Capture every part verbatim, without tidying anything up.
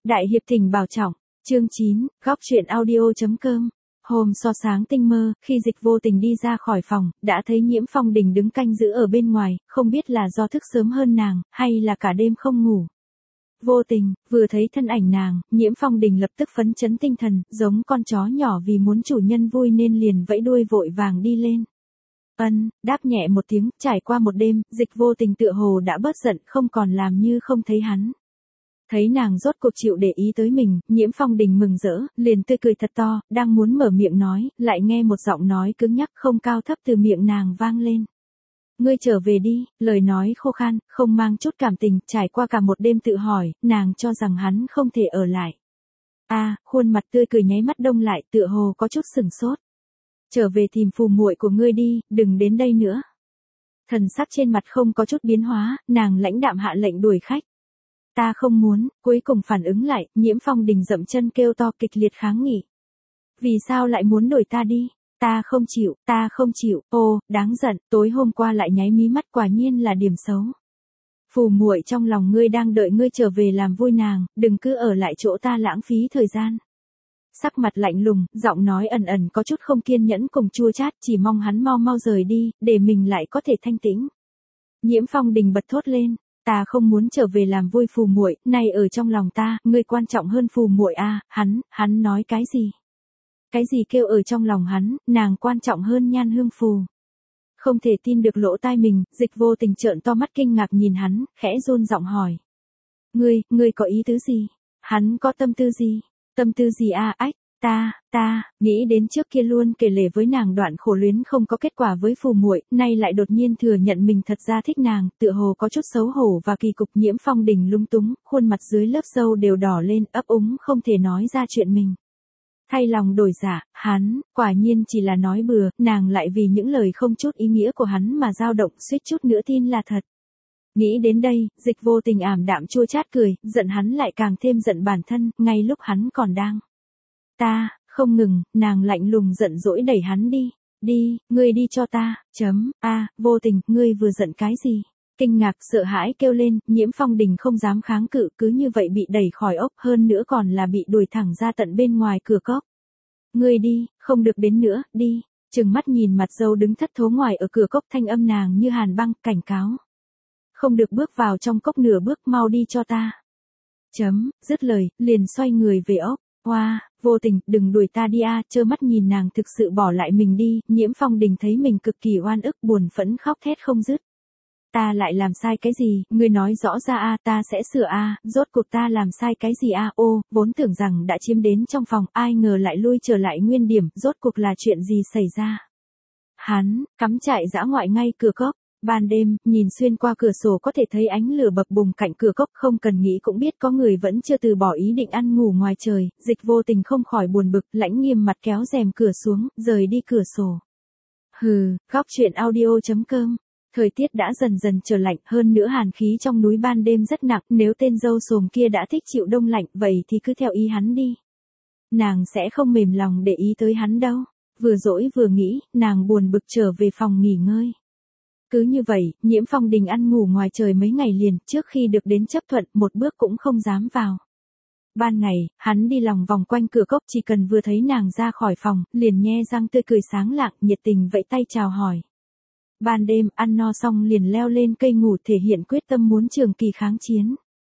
Đại hiệp thỉnh bảo trọng, chương chín, góc truyện audio.com. Hôm so sáng tinh mơ, khi Dịch vô tình đi ra khỏi phòng, đã thấy Nhiễm Phong Đình đứng canh giữ ở bên ngoài, không biết là do thức sớm hơn nàng, hay là cả đêm không ngủ. Vô tình, vừa thấy thân ảnh nàng, Nhiễm Phong Đình lập tức phấn chấn tinh thần, giống con chó nhỏ vì muốn chủ nhân vui nên liền vẫy đuôi vội vàng đi lên. Ân, đáp nhẹ một tiếng, trải qua một đêm, Dịch vô tình tựa hồ đã bớt giận, không còn làm như không thấy hắn. Thấy nàng rốt cuộc chịu để ý tới mình, Nhiễm Phong Đình mừng rỡ, liền tươi cười thật to, đang muốn mở miệng nói, lại nghe một giọng nói cứng nhắc không cao thấp từ miệng nàng vang lên. Ngươi trở về đi, lời nói khô khan, không mang chút cảm tình, trải qua cả một đêm tự hỏi, nàng cho rằng hắn không thể ở lại. A, à, khuôn mặt tươi cười nháy mắt đông lại, tựa hồ có chút sừng sốt. Trở về tìm phù muội của ngươi đi, đừng đến đây nữa. Thần sắc trên mặt không có chút biến hóa, nàng lãnh đạm hạ lệnh đuổi khách. Ta không muốn, cuối cùng phản ứng lại, Nhiễm Phong Đình dậm chân kêu to kịch liệt kháng nghị. Vì sao lại muốn đuổi ta đi? Ta không chịu, ta không chịu, ô, đáng giận, tối hôm qua lại nháy mí mắt quả nhiên là điểm xấu. Phù muội trong lòng ngươi đang đợi ngươi trở về làm vui nàng, đừng cứ ở lại chỗ ta lãng phí thời gian. Sắc mặt lạnh lùng, giọng nói ẩn ẩn có chút không kiên nhẫn cùng chua chát, chỉ mong hắn mau mau rời đi, để mình lại có thể thanh tĩnh. Nhiễm Phong Đình bật thốt lên. Ta không muốn trở về làm vui phù muội, này ở trong lòng ta, ngươi quan trọng hơn phù muội a, à, hắn, hắn nói cái gì? Cái gì kêu ở trong lòng hắn, nàng quan trọng hơn Nhan Hương Phù. Không thể tin được lỗ tai mình, Dịch vô tình trợn to mắt kinh ngạc nhìn hắn, khẽ run giọng hỏi. Ngươi, ngươi có ý tứ gì? Hắn có tâm tư gì? Tâm tư gì a, à, ách? Ta, ta, nghĩ đến trước kia luôn kể lể với nàng đoạn khổ luyến không có kết quả với phù muội, nay lại đột nhiên thừa nhận mình thật ra thích nàng, tựa hồ có chút xấu hổ và kỳ cục. Nhiễm Phong Đình lúng túng, khuôn mặt dưới lớp râu đều đỏ lên, ấp úng không thể nói ra chuyện mình. Thay lòng đổi dạ, hắn, quả nhiên chỉ là nói bừa, nàng lại vì những lời không chút ý nghĩa của hắn mà dao động, suýt chút nữa tin là thật. Nghĩ đến đây, Dịch vô tình ảm đạm chua chát cười, giận hắn lại càng thêm giận bản thân, ngay lúc hắn còn đang. Ta, không ngừng, nàng lạnh lùng giận dỗi đẩy hắn đi. Đi, ngươi đi cho ta, chấm, a, à, vô tình, ngươi vừa giận cái gì? Kinh ngạc, sợ hãi kêu lên, Nhiễm Phong Đình không dám kháng cự, cứ như vậy bị đẩy khỏi ốc, hơn nữa còn là bị đuổi thẳng ra tận bên ngoài cửa cốc. Ngươi đi, không được đến nữa, đi. Trừng mắt nhìn mặt dâu đứng thất thố ngoài ở cửa cốc, thanh âm nàng như hàn băng, cảnh cáo. Không được bước vào trong cốc nửa bước, mau đi cho ta. Chấm, dứt lời, liền xoay người về ốc. Hoa, wow, vô tình, đừng đuổi ta đi a, trơ mắt nhìn nàng thực sự bỏ lại mình đi, Nhiễm Phong Đình thấy mình cực kỳ oan ức, buồn phẫn khóc thét không dứt. Ta lại làm sai cái gì, ngươi nói rõ ra a, ta sẽ sửa a, rốt cuộc ta làm sai cái gì a, ô, vốn tưởng rằng đã chiếm đến trong phòng, ai ngờ lại lui trở lại nguyên điểm, rốt cuộc là chuyện gì xảy ra. Hắn, cắm trại dã ngoại ngay cửa cốc. Ban đêm, nhìn xuyên qua cửa sổ có thể thấy ánh lửa bập bùng cạnh cửa cốc, không cần nghĩ cũng biết có người vẫn chưa từ bỏ ý định ăn ngủ ngoài trời. Dịch vô tình không khỏi buồn bực, lãnh nghiêm mặt kéo rèm cửa xuống, rời đi cửa sổ. Hừ, góc truyện audio.com. Thời tiết đã dần dần trở lạnh, hơn nữa hàn khí trong núi ban đêm rất nặng, nếu tên dâu xồm kia đã thích chịu đông lạnh, vậy thì cứ theo ý hắn đi. Nàng sẽ không mềm lòng để ý tới hắn đâu. Vừa dỗi vừa nghĩ, nàng buồn bực trở về phòng nghỉ ngơi. Cứ như vậy, Nhiễm Phong Đình ăn ngủ ngoài trời mấy ngày liền, trước khi được đến chấp thuận, một bước cũng không dám vào. Ban ngày, hắn đi lòng vòng quanh cửa cốc, chỉ cần vừa thấy nàng ra khỏi phòng, liền nhe răng tươi cười sáng lạng, nhiệt tình vẫy tay chào hỏi. Ban đêm, ăn no xong liền leo lên cây ngủ, thể hiện quyết tâm muốn trường kỳ kháng chiến.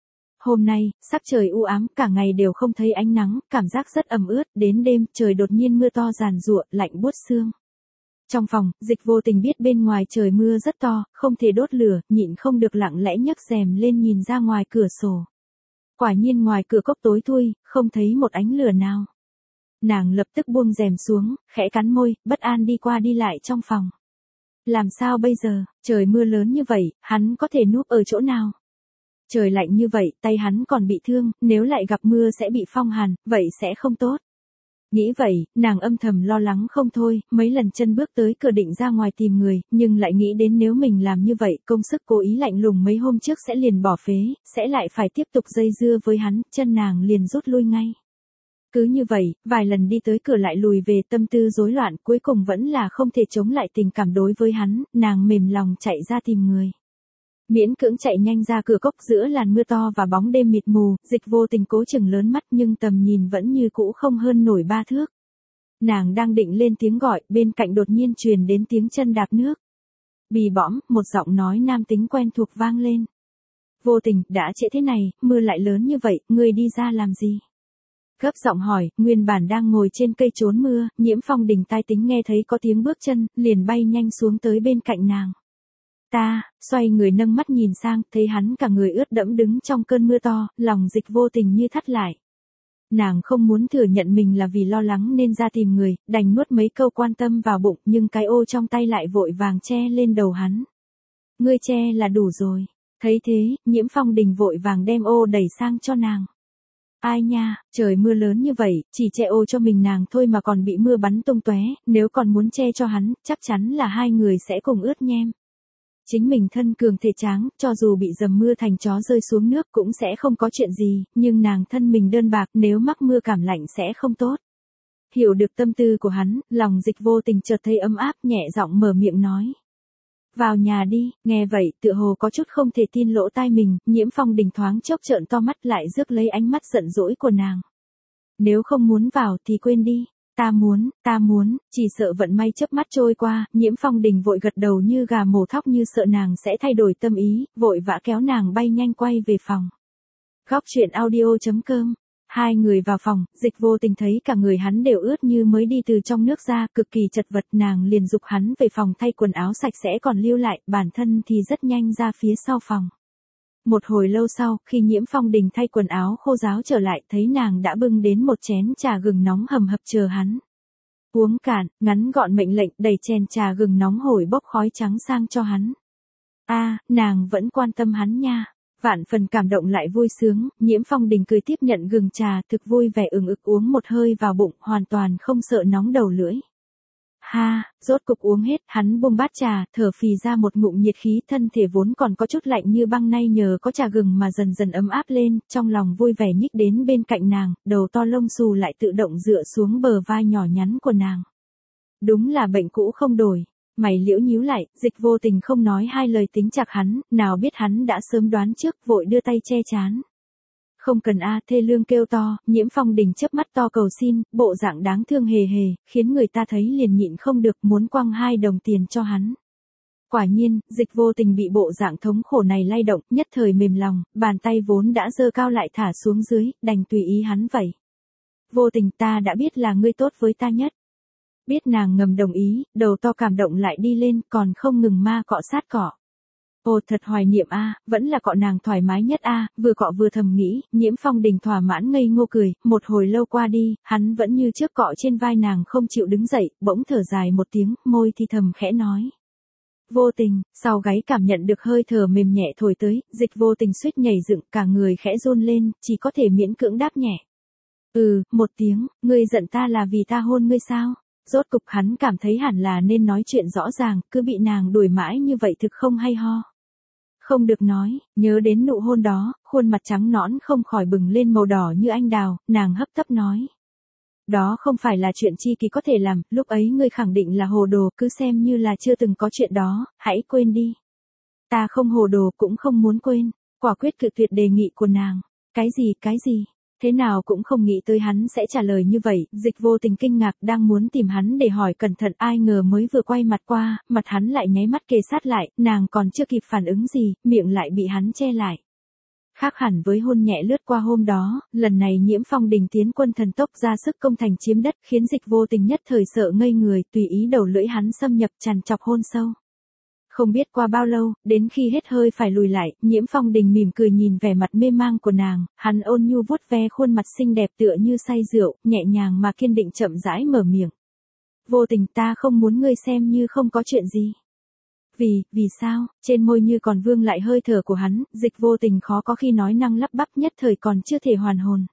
Hôm nay, sắc trời u ám, cả ngày đều không thấy ánh nắng, cảm giác rất ẩm ướt, đến đêm, trời đột nhiên mưa to ràn rụa, lạnh buốt xương. Trong phòng, Dịch vô tình biết bên ngoài trời mưa rất to, không thể đốt lửa, nhịn không được lặng lẽ nhấc rèm lên nhìn ra ngoài cửa sổ. Quả nhiên ngoài cửa cốc tối thui, không thấy một ánh lửa nào. Nàng lập tức buông rèm xuống, khẽ cắn môi, bất an đi qua đi lại trong phòng. Làm sao bây giờ, trời mưa lớn như vậy, hắn có thể núp ở chỗ nào? Trời lạnh như vậy, tay hắn còn bị thương, nếu lại gặp mưa sẽ bị phong hàn, vậy sẽ không tốt. Nghĩ vậy, nàng âm thầm lo lắng không thôi, mấy lần chân bước tới cửa định ra ngoài tìm người, nhưng lại nghĩ đến nếu mình làm như vậy, công sức cố ý lạnh lùng mấy hôm trước sẽ liền bỏ phế, sẽ lại phải tiếp tục dây dưa với hắn, chân nàng liền rút lui ngay. Cứ như vậy, vài lần đi tới cửa lại lùi về, tâm tư rối loạn, cuối cùng vẫn là không thể chống lại tình cảm đối với hắn, nàng mềm lòng chạy ra tìm người. Miễn cưỡng chạy nhanh ra cửa cốc giữa làn mưa to và bóng đêm mịt mù, Dịch Vô Tình cố chừng lớn mắt nhưng tầm nhìn vẫn như cũ không hơn nổi ba thước. Nàng đang định lên tiếng gọi, bên cạnh đột nhiên truyền đến tiếng chân đạp nước. Bì bõm, một giọng nói nam tính quen thuộc vang lên. Vô Tình, đã trễ thế này, mưa lại lớn như vậy, ngươi đi ra làm gì? Gấp giọng hỏi, nguyên bản đang ngồi trên cây trốn mưa, Nhiễm Phong Đình tai tính nghe thấy có tiếng bước chân, liền bay nhanh xuống tới bên cạnh nàng. Ta, xoay người nâng mắt nhìn sang, thấy hắn cả người ướt đẫm đứng trong cơn mưa to, lòng Dịch Vô Tình như thắt lại. Nàng không muốn thừa nhận mình là vì lo lắng nên ra tìm người, đành nuốt mấy câu quan tâm vào bụng, nhưng cái ô trong tay lại vội vàng che lên đầu hắn. Ngươi che là đủ rồi. Thấy thế, Nhiễm Phong Đình vội vàng đem ô đẩy sang cho nàng. Ai nha, trời mưa lớn như vậy, chỉ che ô cho mình nàng thôi mà còn bị mưa bắn tung tóe, nếu còn muốn che cho hắn, chắc chắn là hai người sẽ cùng ướt nhem. Chính mình thân cường thể tráng, cho dù bị dầm mưa thành chó rơi xuống nước cũng sẽ không có chuyện gì, nhưng nàng thân mình đơn bạc, nếu mắc mưa cảm lạnh sẽ không tốt. Hiểu được tâm tư của hắn, lòng Dịch Vô Tình chợt thấy ấm áp, nhẹ giọng mở miệng nói. Vào nhà đi. Nghe vậy, tựa hồ có chút không thể tin lỗ tai mình, Nhiễm Phong Đình thoáng chốc trợn to mắt lại rước lấy ánh mắt giận dỗi của nàng. Nếu không muốn vào thì quên đi. Ta muốn, ta muốn, chỉ sợ vận may chớp mắt trôi qua, Nhiễm Phong Đình vội gật đầu như gà mổ thóc như sợ nàng sẽ thay đổi tâm ý, vội vã kéo nàng bay nhanh quay về phòng. Góc truyện audio chấm com. Hai người vào phòng, Dịch Vô Tình thấy cả người hắn đều ướt như mới đi từ trong nước ra, cực kỳ chật vật, nàng liền giục hắn về phòng thay quần áo sạch sẽ còn lưu lại, bản thân thì rất nhanh ra phía sau phòng. Một hồi lâu sau, khi Nhiễm Phong Đình thay quần áo khô ráo trở lại, thấy nàng đã bưng đến một chén trà gừng nóng hầm hập chờ hắn. Uống cạn, ngắn gọn mệnh lệnh, đẩy chén trà gừng nóng hổi bốc khói trắng sang cho hắn. A, à, nàng vẫn quan tâm hắn nha. Vạn phần cảm động lại vui sướng, Nhiễm Phong Đình cười tiếp nhận gừng trà, thực vui vẻ ừng ực uống một hơi vào bụng, hoàn toàn không sợ nóng đầu lưỡi. Ha, rốt cục uống hết, hắn buông bát trà, thở phì ra một ngụm nhiệt khí, thân thể vốn còn có chút lạnh như băng nay nhờ có trà gừng mà dần dần ấm áp lên, trong lòng vui vẻ nhích đến bên cạnh nàng, đầu to lông xù lại tự động dựa xuống bờ vai nhỏ nhắn của nàng. Đúng là bệnh cũ không đổi. Mày liễu nhíu lại, Dịch Vô Tình không nói hai lời tính chạc hắn, nào biết hắn đã sớm đoán trước, vội đưa tay che chán. Không cần a, thê lương kêu to, Nhiễm Phong Đình chớp mắt to cầu xin, bộ dạng đáng thương hề hề, khiến người ta thấy liền nhịn không được muốn quăng hai đồng tiền cho hắn. Quả nhiên, Dịch Vô Tình bị bộ dạng thống khổ này lay động, nhất thời mềm lòng, bàn tay vốn đã giơ cao lại thả xuống dưới, đành tùy ý hắn vậy. Vô Tình, ta đã biết là ngươi tốt với ta nhất. Biết nàng ngầm đồng ý, đầu to cảm động lại đi lên, còn không ngừng ma cọ sát cọ. Ồ thật hoài niệm a, vẫn là cọ nàng thoải mái nhất a, vừa cọ vừa thầm nghĩ, Nhiễm Phong Đình thỏa mãn ngây ngô cười, một hồi lâu qua đi, hắn vẫn như trước cọ trên vai nàng không chịu đứng dậy, bỗng thở dài một tiếng, môi thì thầm khẽ nói. Vô Tình, sau gáy cảm nhận được hơi thở mềm nhẹ thổi tới, Dịch Vô Tình suýt nhảy dựng, cả người khẽ run lên, chỉ có thể miễn cưỡng đáp nhẹ. Ừ, một tiếng, ngươi giận ta là vì ta hôn ngươi sao? Rốt cục hắn cảm thấy hẳn là nên nói chuyện rõ ràng, cứ bị nàng đuổi mãi như vậy thực không hay ho. Không được nói, nhớ đến nụ hôn đó, khuôn mặt trắng nõn không khỏi bừng lên màu đỏ như anh đào, nàng hấp tấp nói. Đó không phải là chuyện chi kỳ có thể làm, lúc ấy ngươi khẳng định là hồ đồ, cứ xem như là chưa từng có chuyện đó, hãy quên đi. Ta không hồ đồ cũng không muốn quên, quả quyết cự tuyệt đề nghị của nàng. Cái gì, cái gì? Thế nào cũng không nghĩ tới hắn sẽ trả lời như vậy, Dịch Vô Tình kinh ngạc đang muốn tìm hắn để hỏi cẩn thận, ai ngờ mới vừa quay mặt qua, mặt hắn lại nháy mắt kề sát lại, nàng còn chưa kịp phản ứng gì, miệng lại bị hắn che lại. Khác hẳn với hôn nhẹ lướt qua hôm đó, lần này Nhiễm Phong Đình tiến quân thần tốc ra sức công thành chiếm đất, khiến Dịch Vô Tình nhất thời sợ ngây người, tùy ý đầu lưỡi hắn xâm nhập trằn trọc hôn sâu. Không biết qua bao lâu, đến khi hết hơi phải lùi lại, Nhiễm Phong Đình mỉm cười nhìn vẻ mặt mê mang của nàng, hắn ôn nhu vuốt ve khuôn mặt xinh đẹp tựa như say rượu, nhẹ nhàng mà kiên định chậm rãi mở miệng. Vô Tình, ta không muốn ngươi xem như không có chuyện gì. Vì, vì sao, trên môi như còn vương lại hơi thở của hắn, Dịch Vô Tình khó có khi nói năng lắp bắp, nhất thời còn chưa thể hoàn hồn.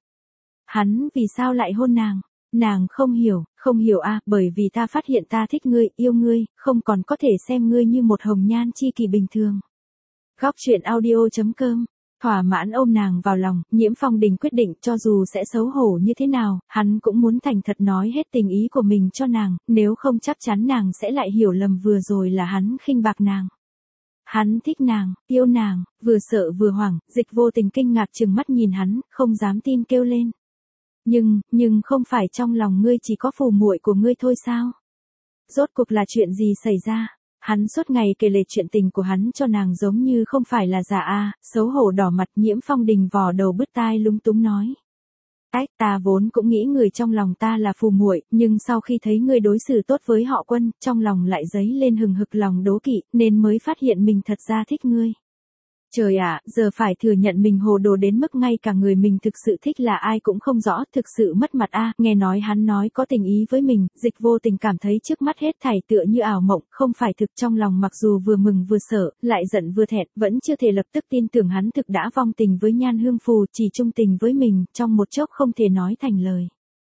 Hắn vì sao lại hôn nàng? Nàng không hiểu, không hiểu a, à, bởi vì ta phát hiện ta thích ngươi, yêu ngươi, không còn có thể xem ngươi như một hồng nhan chi kỷ bình thường. Góc truyện audio chấm com. Thỏa mãn ôm nàng vào lòng, Nhiễm Phong Đình quyết định cho dù sẽ xấu hổ như thế nào, hắn cũng muốn thành thật nói hết tình ý của mình cho nàng, nếu không chắc chắn nàng sẽ lại hiểu lầm vừa rồi là hắn khinh bạc nàng. Hắn thích nàng, yêu nàng, vừa sợ vừa hoảng, Dịch Vô Tình kinh ngạc trừng mắt nhìn hắn, không dám tin kêu lên. Nhưng, nhưng không phải trong lòng ngươi chỉ có phù muội của ngươi thôi sao? Rốt cuộc là chuyện gì xảy ra? Hắn suốt ngày kể lể chuyện tình của hắn cho nàng giống như không phải là giả a, xấu hổ đỏ mặt. Nhiễm Phong Đình vò đầu bứt tai lúng túng nói. Ách, ta vốn cũng nghĩ người trong lòng ta là phù muội, nhưng sau khi thấy ngươi đối xử tốt với họ Quân, trong lòng lại dấy lên hừng hực lòng đố kỵ, nên mới phát hiện mình thật ra thích ngươi. Trời ạ, giờ phải thừa nhận mình hồ đồ đến mức ngay cả người mình thực sự thích là ai cũng không rõ, thực sự mất mặt a. Nghe nói hắn nói có tình ý với mình, Dịch Vô Tình cảm thấy trước mắt hết thảy tựa như ảo mộng, không phải thực. Trong lòng mặc dù vừa mừng vừa sợ, lại giận vừa thẹn, vẫn chưa thể lập tức tin tưởng hắn thực đã vong tình với Nhan Hương Phù, chỉ trung tình với mình, trong một chốc không thể nói thành lời.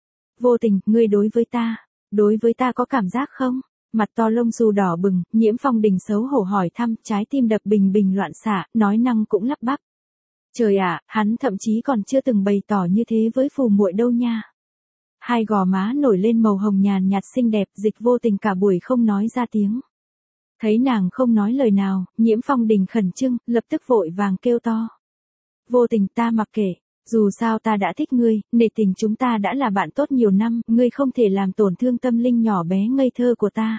Vô Tình, ngươi đối với ta, đối với ta có cảm giác không? Mặt to lông xù đỏ bừng, Nhiễm Phong Đình xấu hổ hỏi thăm, trái tim đập bình bình loạn xạ, nói năng cũng lắp bắp. Trời ạ, hắn thậm chí còn chưa từng bày tỏ như thế với phù muội đâu nha. Hai gò má nổi lên màu hồng nhàn nhạt xinh đẹp, Dịch Vô Tình cả buổi không nói ra tiếng. Thấy nàng không nói lời nào, Nhiễm Phong Đình khẩn trương, lập tức vội vàng kêu to. Vô Tình, ta mặc kệ. Dù sao ta đã thích ngươi, nể tình chúng ta đã là bạn tốt nhiều năm, ngươi không thể làm tổn thương tâm linh nhỏ bé ngây thơ của ta.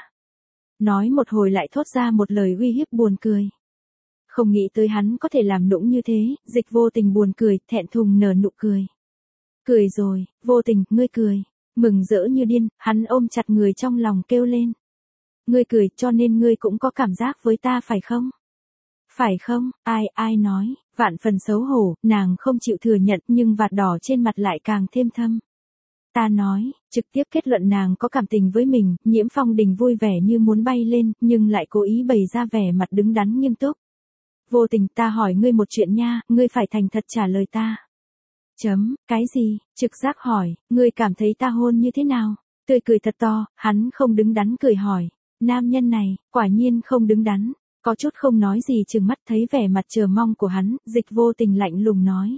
Nói một hồi lại thốt ra một lời uy hiếp buồn cười. Không nghĩ tới hắn có thể làm nũng như thế, Dịch Vô Tình buồn cười, thẹn thùng nở nụ cười. Cười rồi, Vô Tình, ngươi cười. Mừng rỡ như điên, hắn ôm chặt người trong lòng kêu lên. Ngươi cười cho nên ngươi cũng có cảm giác với ta phải không? Phải không, ai, ai nói, vạn phần xấu hổ, nàng không chịu thừa nhận nhưng vạt đỏ trên mặt lại càng thêm thâm. Ta nói, trực tiếp kết luận nàng có cảm tình với mình. Nhiễm Phong Đình vui vẻ như muốn bay lên, nhưng lại cố ý bày ra vẻ mặt đứng đắn nghiêm túc. Vô Tình, ta hỏi ngươi một chuyện nha, ngươi phải thành thật trả lời ta. Chấm, cái gì, trực giác hỏi, ngươi cảm thấy ta hôn như thế nào? Tươi cười thật to, hắn không đứng đắn cười hỏi. Nam nhân này, quả nhiên không đứng đắn. Có chút không nói gì trừng mắt thấy vẻ mặt chờ mong của hắn, Dịch Vô Tình lạnh lùng nói.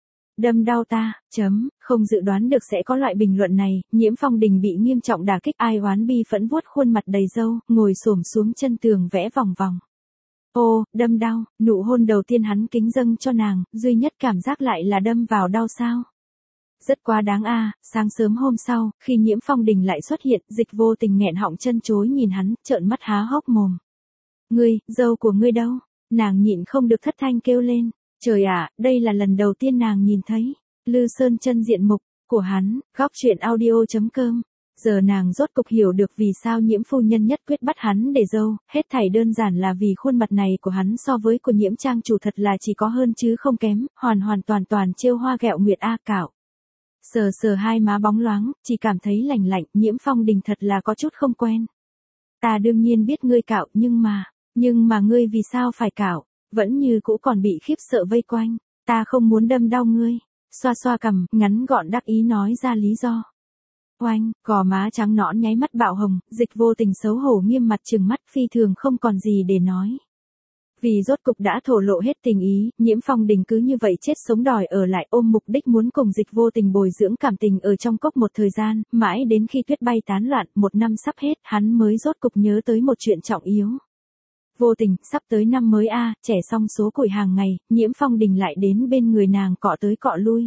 Đâm đau ta, chấm, không dự đoán được sẽ có loại bình luận này. Nhiễm Phong Đình bị nghiêm trọng đả kích, ai oán bi phẫn vuốt khuôn mặt đầy râu, ngồi xổm xuống chân tường vẽ vòng vòng. Ô, đâm đau, nụ hôn đầu tiên hắn kính dâng cho nàng, duy nhất cảm giác lại là đâm vào đau sao. Rất quá đáng a. Sáng sớm hôm sau, khi Nhiễm Phong Đình lại xuất hiện, Dịch Vô Tình nghẹn họng chân chối nhìn hắn, trợn mắt há hốc mồm. Ngươi, dâu của ngươi đâu? Nàng nhịn không được thất thanh kêu lên. Trời ạ, đây là lần đầu tiên nàng nhìn thấy Lư Sơn chân diện mục của hắn. Góc truyện audio chấm com. Giờ nàng rốt cục hiểu được vì sao Nhiễm phu nhân nhất quyết bắt hắn để dâu, hết thảy đơn giản là vì khuôn mặt này của hắn so với của Nhiễm trang chủ thật là chỉ có hơn chứ không kém, hoàn hoàn toàn toàn trêu hoa ghẹo nguyệt a cạo. Sờ sờ hai má bóng loáng, chỉ cảm thấy lạnh lạnh. Nhiễm Phong Đình thật là có chút không quen. Ta đương nhiên biết ngươi cạo, nhưng mà, nhưng mà ngươi vì sao phải cạo? Vẫn như cũ còn bị khiếp sợ vây quanh. Ta không muốn đâm đau ngươi. Xoa xoa cằm, ngắn gọn đắc ý nói ra lý do. Oanh, gò má trắng nõn nháy mắt bạo hồng, Dịch Vô Tình xấu hổ nghiêm mặt trừng mắt, phi thường không còn gì để nói. Vì rốt cục đã thổ lộ hết tình ý, Nhiễm Phong Đình cứ như vậy chết sống đòi ở lại, ôm mục đích muốn cùng Dịch Vô Tình bồi dưỡng cảm tình ở trong cốc một thời gian, mãi đến khi tuyết bay tán loạn, một năm sắp hết, hắn mới rốt cục nhớ tới một chuyện trọng yếu. Vô Tình, sắp tới năm mới a, trẻ xong số củi hàng ngày, Nhiễm Phong Đình lại đến bên người nàng cọ tới cọ lui.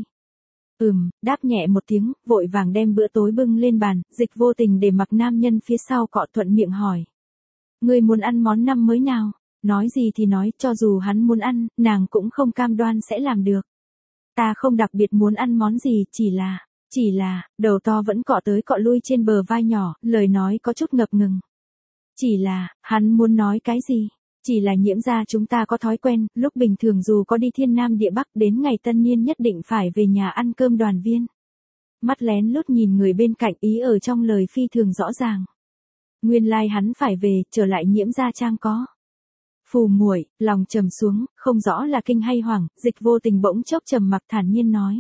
Ừm, đáp nhẹ một tiếng, vội vàng đem bữa tối bưng lên bàn, Dịch Vô Tình để mặc nam nhân phía sau cọ thuận miệng hỏi. Ngươi muốn ăn món năm mới nào? Nói gì thì nói, cho dù hắn muốn ăn, nàng cũng không cam đoan sẽ làm được. Ta không đặc biệt muốn ăn món gì, chỉ là, chỉ là, đầu to vẫn cọ tới cọ lui trên bờ vai nhỏ, lời nói có chút ngập ngừng. Chỉ là, hắn muốn nói cái gì? Chỉ là Nhiễm gia chúng ta có thói quen, lúc bình thường dù có đi thiên nam địa bắc đến ngày tân niên nhất định phải về nhà ăn cơm đoàn viên. Mắt lén lút nhìn người bên cạnh, ý ở trong lời phi thường rõ ràng. Nguyên lai like hắn phải về, trở lại Nhiễm gia trang có. Phù muội, lòng trầm xuống, không rõ là kinh hay hoảng, Dịch Vô Tình bỗng chốc trầm mặc thản nhiên nói.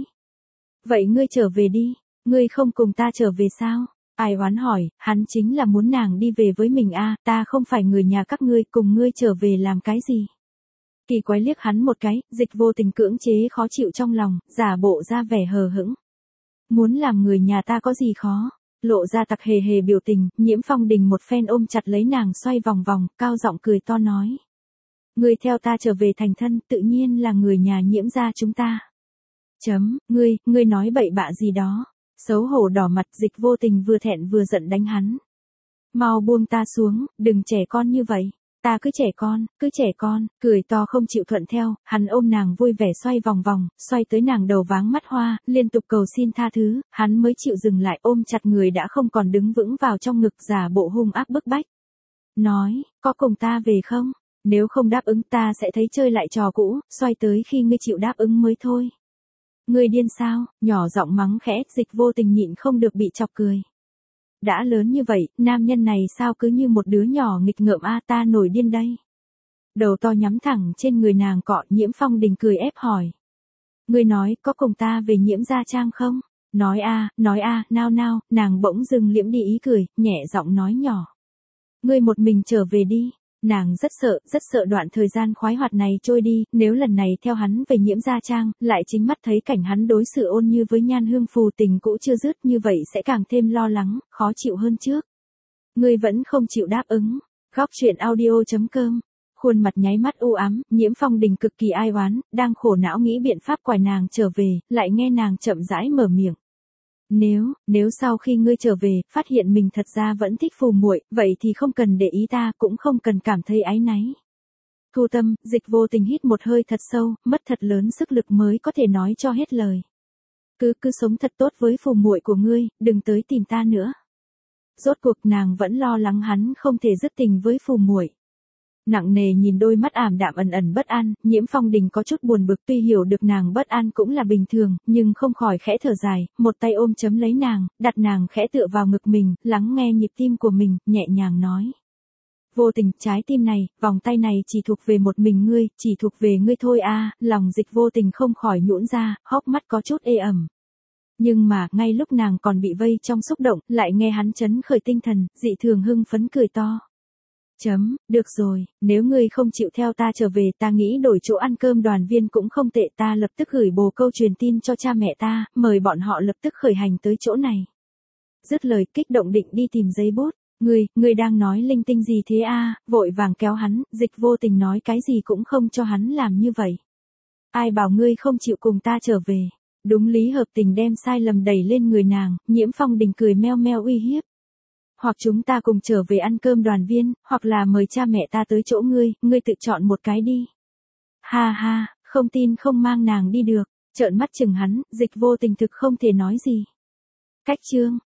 Vậy ngươi trở về đi, ngươi không cùng ta trở về sao? Ai oán hỏi, hắn chính là muốn nàng đi về với mình a, ta không phải người nhà các ngươi, cùng ngươi trở về làm cái gì? Kỳ quái liếc hắn một cái, Dịch Vô Tình cưỡng chế khó chịu trong lòng, giả bộ ra vẻ hờ hững. Muốn làm người nhà ta có gì khó? Lộ ra tặc hề hề biểu tình, Nhiễm Phong Đình một phen ôm chặt lấy nàng xoay vòng vòng, cao giọng cười to nói. Ngươi theo ta trở về thành thân, tự nhiên là người nhà Nhiễm gia chúng ta. Chấm, ngươi, ngươi nói bậy bạ gì đó. Xấu hổ đỏ mặt, Dịch Vô Tình vừa thẹn vừa giận đánh hắn. Mau buông ta xuống, đừng trẻ con như vậy. Ta cứ trẻ con, cứ trẻ con, cười to không chịu thuận theo, hắn ôm nàng vui vẻ xoay vòng vòng, xoay tới nàng đầu váng mắt hoa, liên tục cầu xin tha thứ, hắn mới chịu dừng lại ôm chặt người đã không còn đứng vững vào trong ngực giả bộ hung ác bức bách. Nói, có cùng ta về không? Nếu không đáp ứng ta sẽ thấy chơi lại trò cũ, xoay tới khi ngươi chịu đáp ứng mới thôi. Ngươi điên sao? Nhỏ giọng mắng khẽ, Dịch Vô Tình nhịn không được bị chọc cười. Đã lớn như vậy, nam nhân này sao cứ như một đứa nhỏ nghịch ngợm a, ta nổi điên đây. Đầu to nhắm thẳng trên người nàng cọ, Nhiễm Phong Đình cười ép hỏi. Ngươi nói, có cùng ta về Nhiễm gia trang không? Nói a, nói a, nao nao, nàng bỗng dưng liễm đi ý cười, nhẹ giọng nói nhỏ. Ngươi một mình trở về đi. Nàng rất sợ, rất sợ đoạn thời gian khoái hoạt này trôi đi, nếu lần này theo hắn về Nhiễm gia trang, lại chính mắt thấy cảnh hắn đối xử ôn như với Nhan Hương Phù tình cũ chưa dứt, như vậy sẽ càng thêm lo lắng, khó chịu hơn trước. Ngươi vẫn không chịu đáp ứng. Góc truyện audio chấm com. Khuôn mặt nháy mắt u ám, Nhiễm Phong Đình cực kỳ ai oán, đang khổ não nghĩ biện pháp quải nàng trở về, lại nghe nàng chậm rãi mở miệng. Nếu, nếu sau khi ngươi trở về, phát hiện mình thật ra vẫn thích Phù muội, vậy thì không cần để ý ta, cũng không cần cảm thấy áy náy. Thu tâm, Dịch Vô Tình hít một hơi thật sâu, mất thật lớn sức lực mới có thể nói cho hết lời. Cứ cứ sống thật tốt với Phù muội của ngươi, đừng tới tìm ta nữa. Rốt cuộc nàng vẫn lo lắng hắn không thể dứt tình với Phù muội. Nặng nề nhìn đôi mắt ảm đạm ẩn ẩn bất an, Nhiễm Phong Đình có chút buồn bực, tuy hiểu được nàng bất an cũng là bình thường, nhưng không khỏi khẽ thở dài, một tay ôm chấm lấy nàng, đặt nàng khẽ tựa vào ngực mình, lắng nghe nhịp tim của mình, nhẹ nhàng nói. Vô Tình, trái tim này, vòng tay này chỉ thuộc về một mình ngươi, chỉ thuộc về ngươi thôi a. Lòng Dịch Vô Tình không khỏi nhũn ra, hốc mắt có chút ê ẩm. Nhưng mà, ngay lúc nàng còn bị vây trong xúc động, lại nghe hắn chấn khởi tinh thần, dị thường hưng phấn cười to. Chấm, được rồi, nếu ngươi không chịu theo ta trở về, ta nghĩ đổi chỗ ăn cơm đoàn viên cũng không tệ, ta lập tức gửi bồ câu truyền tin cho cha mẹ ta, mời bọn họ lập tức khởi hành tới chỗ này. Dứt lời, kích động định đi tìm giấy bút. Ngươi, ngươi đang nói linh tinh gì thế a? Vội vàng kéo hắn, Dịch Vô Tình nói cái gì cũng không cho hắn làm như vậy. Ai bảo ngươi không chịu cùng ta trở về? Đúng lý hợp tình đem sai lầm đẩy lên người nàng, Nhiễm Phong Đình cười meo meo uy hiếp. Hoặc chúng ta cùng trở về ăn cơm đoàn viên, hoặc là mời cha mẹ ta tới chỗ ngươi, ngươi tự chọn một cái đi. Ha ha, không tin không mang nàng đi được, trợn mắt chừng hắn, Dịch Vô Tình thực không thể nói gì. Cách chương.